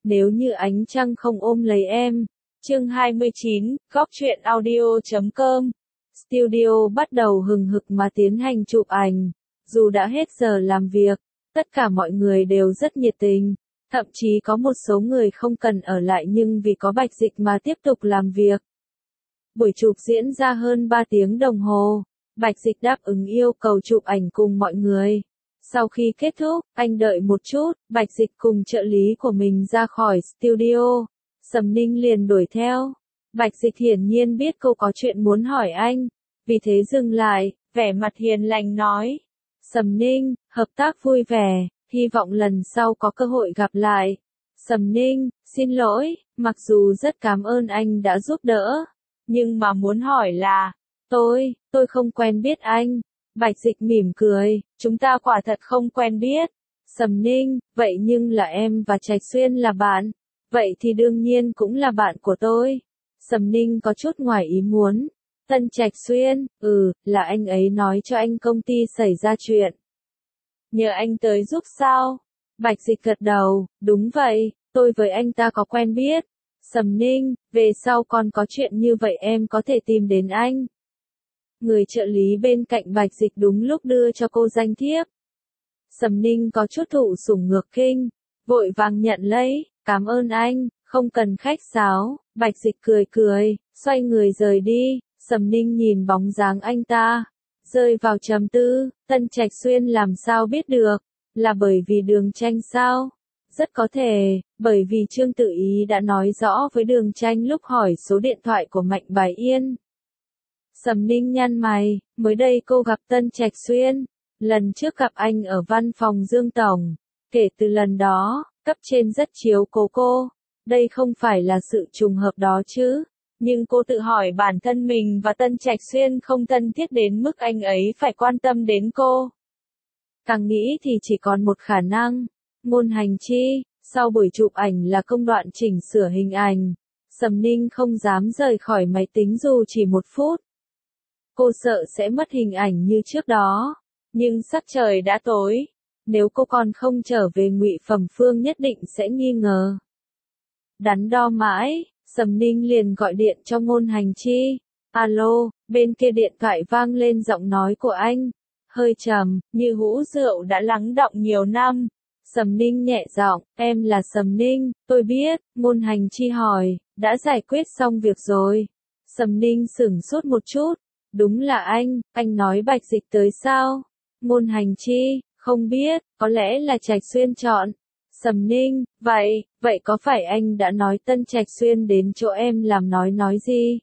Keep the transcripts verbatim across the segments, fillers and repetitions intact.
nếu như ánh trăng không ôm lấy em. Chương hai mươi chín, góc truyện audio chấm com. Studio bắt đầu hừng hực mà tiến hành chụp ảnh. Dù đã hết giờ làm việc, tất cả mọi người đều rất nhiệt tình. Thậm chí có một số người không cần ở lại nhưng vì có Bạch Dịch mà tiếp tục làm việc. Buổi chụp diễn ra hơn ba tiếng đồng hồ. Bạch Dịch đáp ứng yêu cầu chụp ảnh cùng mọi người. Sau khi kết thúc, anh đợi một chút, Bạch Dịch cùng trợ lý của mình ra khỏi studio. Sầm Ninh liền đuổi theo. Bạch Dịch hiển nhiên biết cô có chuyện muốn hỏi anh, vì thế dừng lại, vẻ mặt hiền lành nói. Sầm Ninh, hợp tác vui vẻ, hy vọng lần sau có cơ hội gặp lại. Sầm Ninh, xin lỗi, mặc dù rất cảm ơn anh đã giúp đỡ, nhưng mà muốn hỏi là, tôi, tôi không quen biết anh. Bạch Dịch mỉm cười, chúng ta quả thật không quen biết. Sầm Ninh, vậy nhưng là em và Trạch Xuyên là bạn, vậy thì đương nhiên cũng là bạn của tôi. Sầm Ninh có chút ngoài ý muốn. Tân Trạch Xuyên, ừ, là anh ấy nói cho anh công ty xảy ra chuyện. Nhờ anh tới giúp sao? Bạch Dịch gật đầu, đúng vậy, tôi với anh ta có quen biết. Sầm Ninh, về sau còn có chuyện như vậy em có thể tìm đến anh. Người trợ lý bên cạnh Bạch Dịch đúng lúc đưa cho cô danh thiếp. Sầm Ninh có chút thụ sủng ngược kinh, vội vàng nhận lấy, cảm ơn anh, không cần khách sáo. Bạch Dịch cười cười, xoay người rời đi. Sầm Ninh nhìn bóng dáng anh ta, rơi vào trầm tư. Tân Trạch Xuyên làm sao biết được, là bởi vì Đường Tranh sao? Rất có thể, bởi vì Trương Tự Ý đã nói rõ với Đường Tranh lúc hỏi số điện thoại của Mạnh Bài Yên. Sầm Ninh nhăn mày, mới đây cô gặp Tân Trạch Xuyên, lần trước gặp anh ở văn phòng Dương Tổng. Kể từ lần đó, cấp trên rất chiếu cố cô, đây không phải là sự trùng hợp đó chứ. Nhưng cô tự hỏi bản thân mình và Tân Trạch Xuyên không thân thiết đến mức anh ấy phải quan tâm đến cô. Càng nghĩ thì chỉ còn một khả năng, Ngôn Hành Chi. Sau buổi chụp ảnh là công đoạn chỉnh sửa hình ảnh. Sầm Ninh không dám rời khỏi máy tính dù chỉ một phút. Cô sợ sẽ mất hình ảnh như trước đó. Nhưng sắc trời đã tối. Nếu cô còn không trở về Ngụy Phẩm Phương nhất định sẽ nghi ngờ. Đắn đo mãi, Sầm Ninh liền gọi điện cho Ngôn Hành Chi. Alo, bên kia điện thoại vang lên giọng nói của anh. Hơi trầm, như hũ rượu đã lắng đọng nhiều năm. Sầm Ninh nhẹ giọng, em là Sầm Ninh, tôi biết. Ngôn Hành Chi hỏi, đã giải quyết xong việc rồi. Sầm Ninh sửng sốt một chút. Đúng là anh, anh nói Bạch Dịch tới sao? Ngôn Hành Chi, không biết, có lẽ là Trạch Xuyên chọn. Sầm Ninh, vậy, vậy có phải anh đã nói Tân Trạch Xuyên đến chỗ em làm nói nói gì?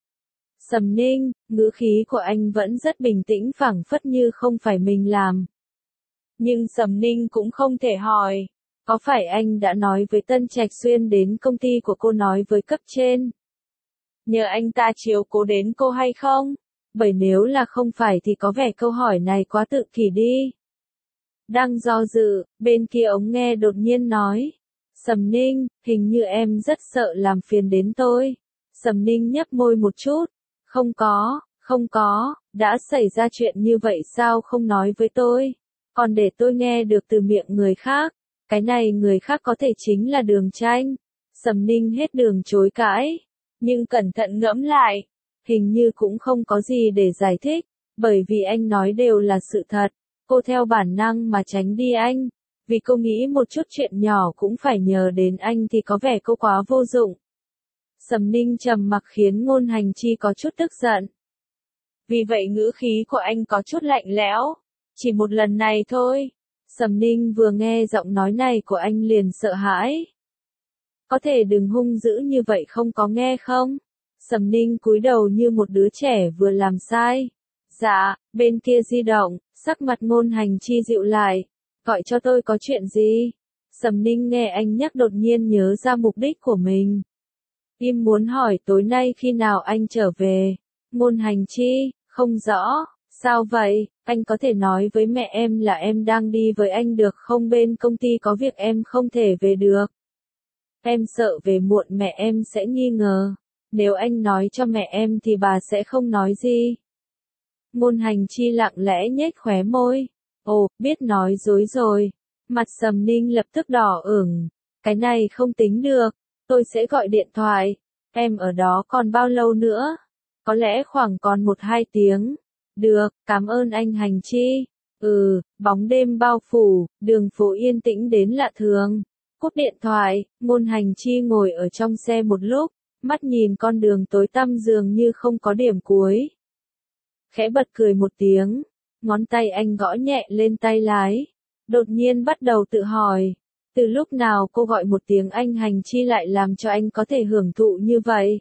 Sầm Ninh, ngữ khí của anh vẫn rất bình tĩnh phảng phất như không phải mình làm. Nhưng Sầm Ninh cũng không thể hỏi, có phải anh đã nói với Tân Trạch Xuyên đến công ty của cô nói với cấp trên? Nhờ anh ta chiếu cố đến cô hay không? Bởi nếu là không phải thì có vẻ câu hỏi này quá tự kỷ đi. Đang do dự, bên kia ống nghe đột nhiên nói. Sầm Ninh, hình như em rất sợ làm phiền đến tôi. Sầm Ninh nhấp môi một chút. Không có, không có, đã xảy ra chuyện như vậy sao không nói với tôi? Còn để tôi nghe được từ miệng người khác. Cái này người khác có thể chính là Đường Tranh. Sầm Ninh hết đường chối cãi. Nhưng cẩn thận ngẫm lại. Hình như cũng không có gì để giải thích. Bởi vì anh nói đều là sự thật. Cô theo bản năng mà tránh đi anh. Vì cô nghĩ một chút chuyện nhỏ cũng phải nhờ đến anh thì có vẻ cô quá vô dụng. Sầm Ninh trầm mặc khiến Ngôn Hành Chi có chút tức giận. Vì vậy ngữ khí của anh có chút lạnh lẽo. Chỉ một lần này thôi. Sầm Ninh vừa nghe giọng nói này của anh liền sợ hãi. Có thể đừng hung dữ như vậy không có nghe không? Sầm Ninh cúi đầu như một đứa trẻ vừa làm sai. Dạ, bên kia di động, sắc mặt Ngôn Hành Chi dịu lại. Gọi cho tôi có chuyện gì? Sầm Ninh nghe anh nhắc đột nhiên nhớ ra mục đích của mình. Im muốn hỏi tối nay khi nào anh trở về. Ngôn Hành Chi, không rõ. Sao vậy, anh có thể nói với mẹ em là em đang đi với anh được không, bên công ty có việc em không thể về được. Em sợ về muộn mẹ em sẽ nghi ngờ. Nếu anh nói cho mẹ em thì bà sẽ không nói gì. Ngôn Hành Chi lặng lẽ nhếch khóe môi. Ồ, biết nói dối rồi. Mặt Sầm Ninh lập tức đỏ ửng. Cái này không tính được, tôi sẽ gọi điện thoại. Em ở đó còn bao lâu nữa? Có lẽ khoảng còn một hai tiếng. Được, cảm ơn anh Hành Chi. Ừ, bóng đêm bao phủ, đường phố yên tĩnh đến lạ thường. Cúp điện thoại, Ngôn Hành Chi ngồi ở trong xe một lúc, mắt nhìn con đường tối tăm dường như không có điểm cuối. Khẽ bật cười một tiếng, ngón tay anh gõ nhẹ lên tay lái. Đột nhiên bắt đầu tự hỏi, từ lúc nào cô gọi một tiếng anh Hành Chi lại làm cho anh có thể hưởng thụ như vậy?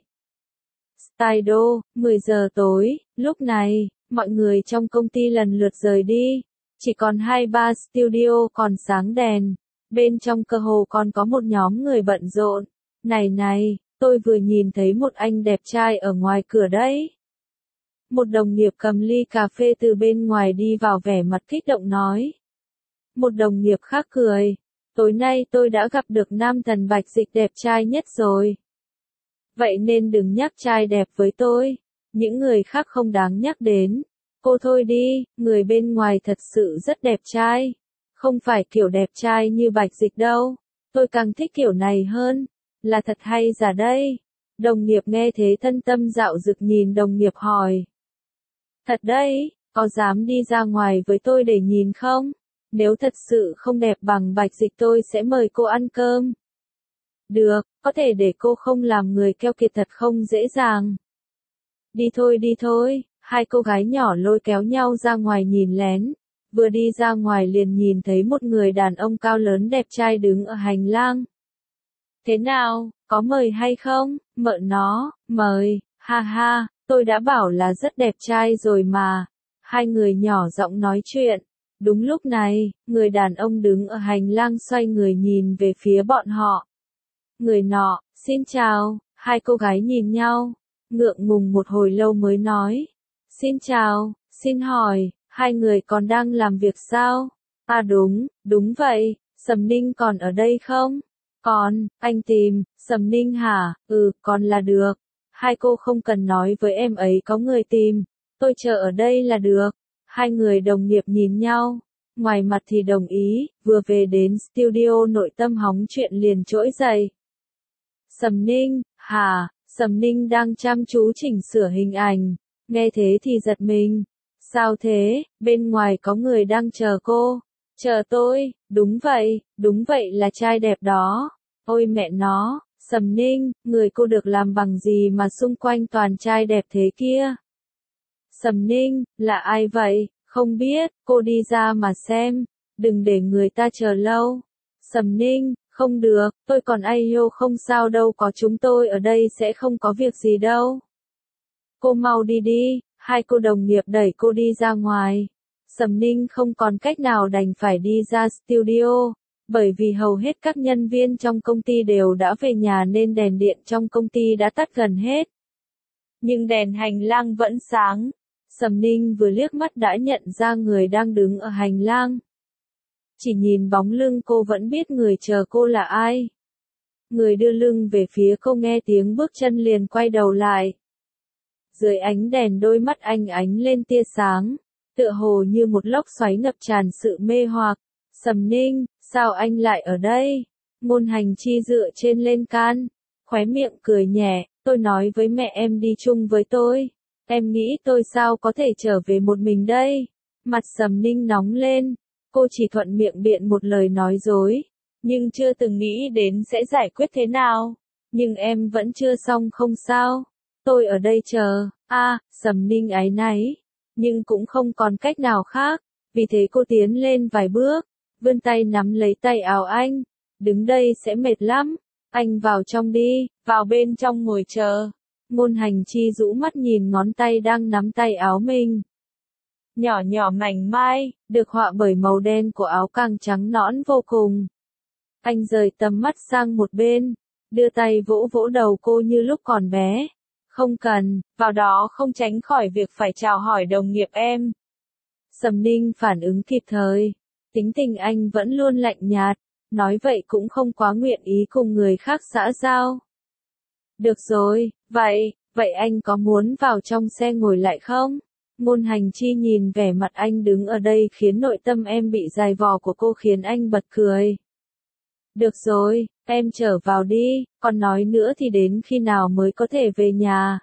Stydo, mười giờ tối, lúc này, mọi người trong công ty lần lượt rời đi. Chỉ còn hai ba studio còn sáng đèn. Bên trong cơ hồ còn có một nhóm người bận rộn. Này này, tôi vừa nhìn thấy một anh đẹp trai ở ngoài cửa đấy. Một đồng nghiệp cầm ly cà phê từ bên ngoài đi vào vẻ mặt kích động nói. Một đồng nghiệp khác cười. Tối nay tôi đã gặp được nam thần Bạch Dịch đẹp trai nhất rồi. Vậy nên đừng nhắc trai đẹp với tôi. Những người khác không đáng nhắc đến. Cô thôi đi, người bên ngoài thật sự rất đẹp trai. Không phải kiểu đẹp trai như Bạch Dịch đâu. Tôi càng thích kiểu này hơn. Là thật hay giả đây? Đồng nghiệp nghe thế thân tâm dạo dực nhìn đồng nghiệp hỏi. Thật đấy, có dám đi ra ngoài với tôi để nhìn không? Nếu thật sự không đẹp bằng Bạch Dịch tôi sẽ mời cô ăn cơm. Được, có thể để cô không làm người keo kiệt thật không dễ dàng. Đi thôi đi thôi, hai cô gái nhỏ lôi kéo nhau ra ngoài nhìn lén. Vừa đi ra ngoài liền nhìn thấy một người đàn ông cao lớn đẹp trai đứng ở hành lang. Thế nào, có mời hay không? Mợ nó, mời, ha ha, tôi đã bảo là rất đẹp trai rồi mà. Hai người nhỏ giọng nói chuyện. Đúng lúc này, người đàn ông đứng ở hành lang xoay người nhìn về phía bọn họ. Người nọ, xin chào, hai cô gái nhìn nhau, ngượng ngùng một hồi lâu mới nói. Xin chào, xin hỏi, hai người còn đang làm việc sao? À đúng, đúng vậy, Sầm Ninh còn ở đây không? Còn, anh tìm, Sầm Ninh hả? Ừ, còn là được. Hai cô không cần nói với em ấy có người tìm, tôi chờ ở đây là được. Hai người đồng nghiệp nhìn nhau, ngoài mặt thì đồng ý, vừa về đến studio nội tâm hóng chuyện liền trỗi dậy. Sầm Ninh, hả? Sầm Ninh đang chăm chú chỉnh sửa hình ảnh, nghe thế thì giật mình. Sao thế, bên ngoài có người đang chờ cô? Chờ tôi, đúng vậy, đúng vậy là trai đẹp đó. Ôi mẹ nó, Sầm Ninh, người cô được làm bằng gì mà xung quanh toàn trai đẹp thế kia? Sầm Ninh, là ai vậy? Không biết, cô đi ra mà xem, đừng để người ta chờ lâu. Sầm Ninh, không được, tôi còn ai yêu không sao đâu, có chúng tôi ở đây sẽ không có việc gì đâu. Cô mau đi đi, hai cô đồng nghiệp đẩy cô đi ra ngoài. Sầm Ninh không còn cách nào đành phải đi ra studio, bởi vì hầu hết các nhân viên trong công ty đều đã về nhà nên đèn điện trong công ty đã tắt gần hết. Nhưng đèn hành lang vẫn sáng. Sầm Ninh vừa liếc mắt đã nhận ra người đang đứng ở hành lang. Chỉ nhìn bóng lưng cô vẫn biết người chờ cô là ai. Người đưa lưng về phía cô nghe tiếng bước chân liền quay đầu lại. Dưới ánh đèn đôi mắt anh ánh lên tia sáng, tựa hồ như một lốc xoáy ngập tràn sự mê hoặc. Sầm Ninh, sao anh lại ở đây? Ngôn Hành Chi dựa trên lên can, khóe miệng cười nhẹ, tôi nói với mẹ em đi chung với tôi. Em nghĩ tôi sao có thể trở về một mình đây? Mặt Sầm Ninh nóng lên, cô chỉ thuận miệng biện một lời nói dối, nhưng chưa từng nghĩ đến sẽ giải quyết thế nào. Nhưng em vẫn chưa xong không sao? Tôi ở đây chờ. A, à, Sầm Ninh áy náy, nhưng cũng không còn cách nào khác, vì thế cô tiến lên vài bước, vươn tay nắm lấy tay áo anh. Đứng đây sẽ mệt lắm, anh vào trong đi, vào bên trong ngồi chờ. Ngôn Hành Chi rũ mắt nhìn ngón tay đang nắm tay áo mình. Nhỏ nhỏ mảnh mai, được họa bởi màu đen của áo càng trắng nõn vô cùng. Anh rời tầm mắt sang một bên, đưa tay vỗ vỗ đầu cô như lúc còn bé. Không cần, vào đó không tránh khỏi việc phải chào hỏi đồng nghiệp em. Sầm Ninh phản ứng kịp thời, tính tình anh vẫn luôn lạnh nhạt, nói vậy cũng không quá nguyện ý cùng người khác xã giao. Được rồi, vậy, vậy anh có muốn vào trong xe ngồi lại không? Ngôn Hành Chi nhìn vẻ mặt anh đứng ở đây khiến nội tâm em bị dày vò của cô khiến anh bật cười. Được rồi, em trở vào đi, còn nói nữa thì đến khi nào mới có thể về nhà?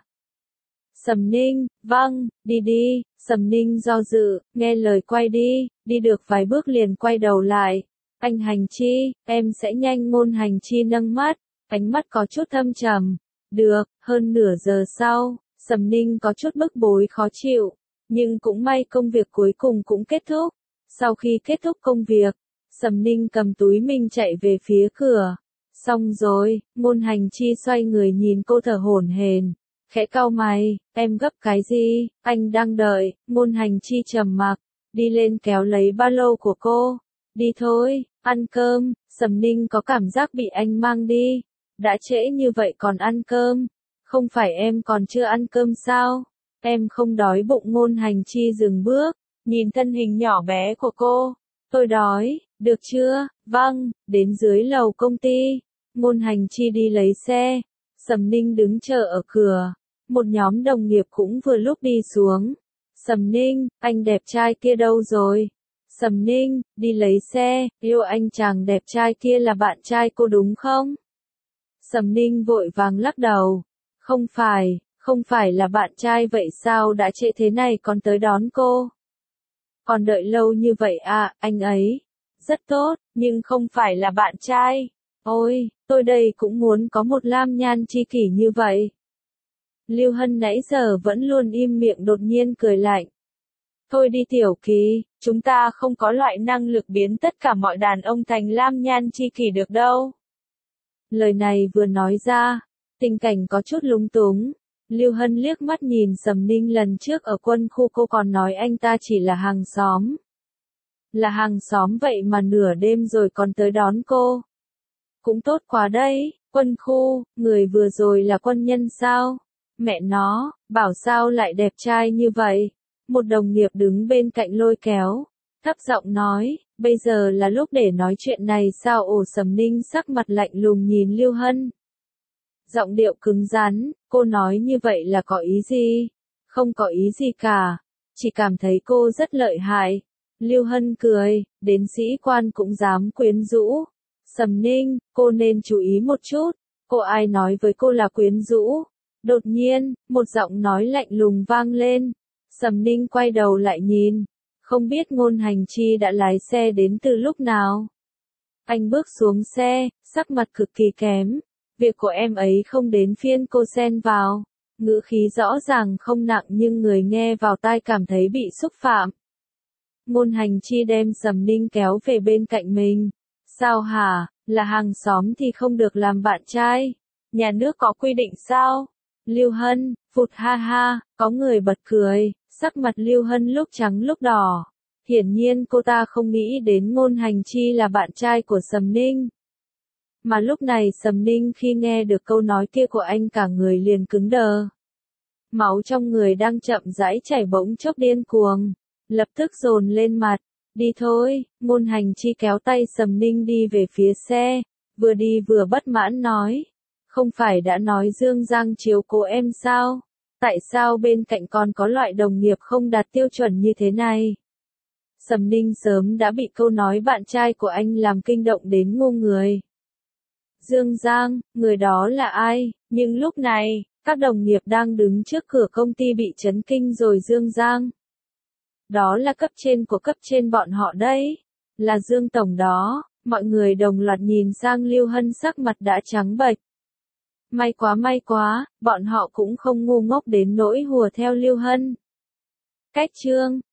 Sầm Ninh, vâng, đi đi, Sầm Ninh do dự, nghe lời quay đi, đi được vài bước liền quay đầu lại. Anh Hành Chi, em sẽ nhanh. Ngôn Hành Chi nâng mắt, ánh mắt có chút thâm trầm. Được, hơn nửa giờ sau, Sầm Ninh có chút bức bối khó chịu, nhưng cũng may công việc cuối cùng cũng kết thúc. Sau khi kết thúc công việc, Sầm Ninh cầm túi mình chạy về phía cửa. Xong rồi, Ngôn Hành Chi xoay người nhìn cô thở hổn hển, khẽ cau mày, em gấp cái gì, anh đang đợi. Ngôn Hành Chi trầm mặc, đi lên kéo lấy ba lô của cô. Đi thôi, ăn cơm. Sầm Ninh có cảm giác bị anh mang đi. Đã trễ như vậy còn ăn cơm? Không phải em còn chưa ăn cơm sao? Em không đói bụng. Ngôn Hành Chi dừng bước, nhìn thân hình nhỏ bé của cô. Tôi đói, được chưa? Vâng, đến dưới lầu công ty. Ngôn Hành Chi đi lấy xe. Sầm Ninh đứng chờ ở cửa. Một nhóm đồng nghiệp cũng vừa lúc đi xuống. Sầm Ninh, anh đẹp trai kia đâu rồi? Sầm Ninh, đi lấy xe, yêu anh chàng đẹp trai kia là bạn trai cô đúng không? Sầm Ninh vội vàng lắc đầu. Không phải, không phải là bạn trai. Vậy sao đã trễ thế này còn tới đón cô? Còn đợi lâu như vậy à? Anh ấy rất tốt, nhưng không phải là bạn trai. Ôi, tôi đây cũng muốn có một lam nhan tri kỷ như vậy. Lưu Hân nãy giờ vẫn luôn im miệng đột nhiên cười lạnh. Thôi đi Tiểu Kỳ, chúng ta không có loại năng lực biến tất cả mọi đàn ông thành lam nhan tri kỷ được đâu. Lời này vừa nói ra, tình cảnh có chút lúng túng. Lưu Hân liếc mắt nhìn Sầm Ninh. Lần trước ở quân khu cô còn nói anh ta chỉ là hàng xóm. Là hàng xóm vậy mà nửa đêm rồi còn tới đón cô. Cũng tốt quá đấy, quân khu, người vừa rồi là quân nhân sao? Mẹ nó, bảo sao lại đẹp trai như vậy? Một đồng nghiệp đứng bên cạnh lôi kéo, thấp giọng nói, bây giờ là lúc để nói chuyện này sao? Ồ. Sầm Ninh sắc mặt lạnh lùng nhìn Lưu Hân. Giọng điệu cứng rắn, cô nói như vậy là có ý gì? Không có ý gì cả, chỉ cảm thấy cô rất lợi hại. Lưu Hân cười, đến sĩ quan cũng dám quyến rũ. Sầm Ninh, cô nên chú ý một chút, cô ai nói với cô là quyến rũ? Đột nhiên, một giọng nói lạnh lùng vang lên. Sầm Ninh quay đầu lại nhìn, không biết Ngôn Hành Chi đã lái xe đến từ lúc nào. Anh bước xuống xe, sắc mặt cực kỳ kém. Việc của em ấy không đến phiên cô xen vào. Ngữ khí rõ ràng không nặng nhưng người nghe vào tai cảm thấy bị xúc phạm. Ngôn Hành Chi đem Sầm Ninh kéo về bên cạnh mình. Sao hả, là hàng xóm thì không được làm bạn trai? Nhà nước có quy định sao? Lưu Hân, phụt ha ha, có người bật cười, sắc mặt Lưu Hân lúc trắng lúc đỏ. Hiển nhiên cô ta không nghĩ đến Ngôn Hành Chi là bạn trai của Sầm Ninh. Mà lúc này Sầm Ninh khi nghe được câu nói kia của anh cả người liền cứng đờ. Máu trong người đang chậm rãi chảy bỗng chốc điên cuồng, lập tức dồn lên mặt. Đi thôi. Ngôn Hành Chi kéo tay Sầm Ninh đi về phía xe, vừa đi vừa bất mãn nói. Không phải đã nói Dương Giang chiếu cố em sao? Tại sao bên cạnh còn có loại đồng nghiệp không đạt tiêu chuẩn như thế này? Sầm Ninh sớm đã bị câu nói bạn trai của anh làm kinh động đến ngu người. Dương Giang, người đó là ai? Nhưng lúc này, các đồng nghiệp đang đứng trước cửa công ty bị chấn kinh rồi. Dương Giang. Đó là cấp trên của cấp trên bọn họ đấy. Là Dương Tổng đó. Mọi người đồng loạt nhìn sang Lưu Hân, sắc mặt đã trắng bệch. May quá may quá, bọn họ cũng không ngu ngốc đến nỗi hùa theo Lưu Hân. Cách chương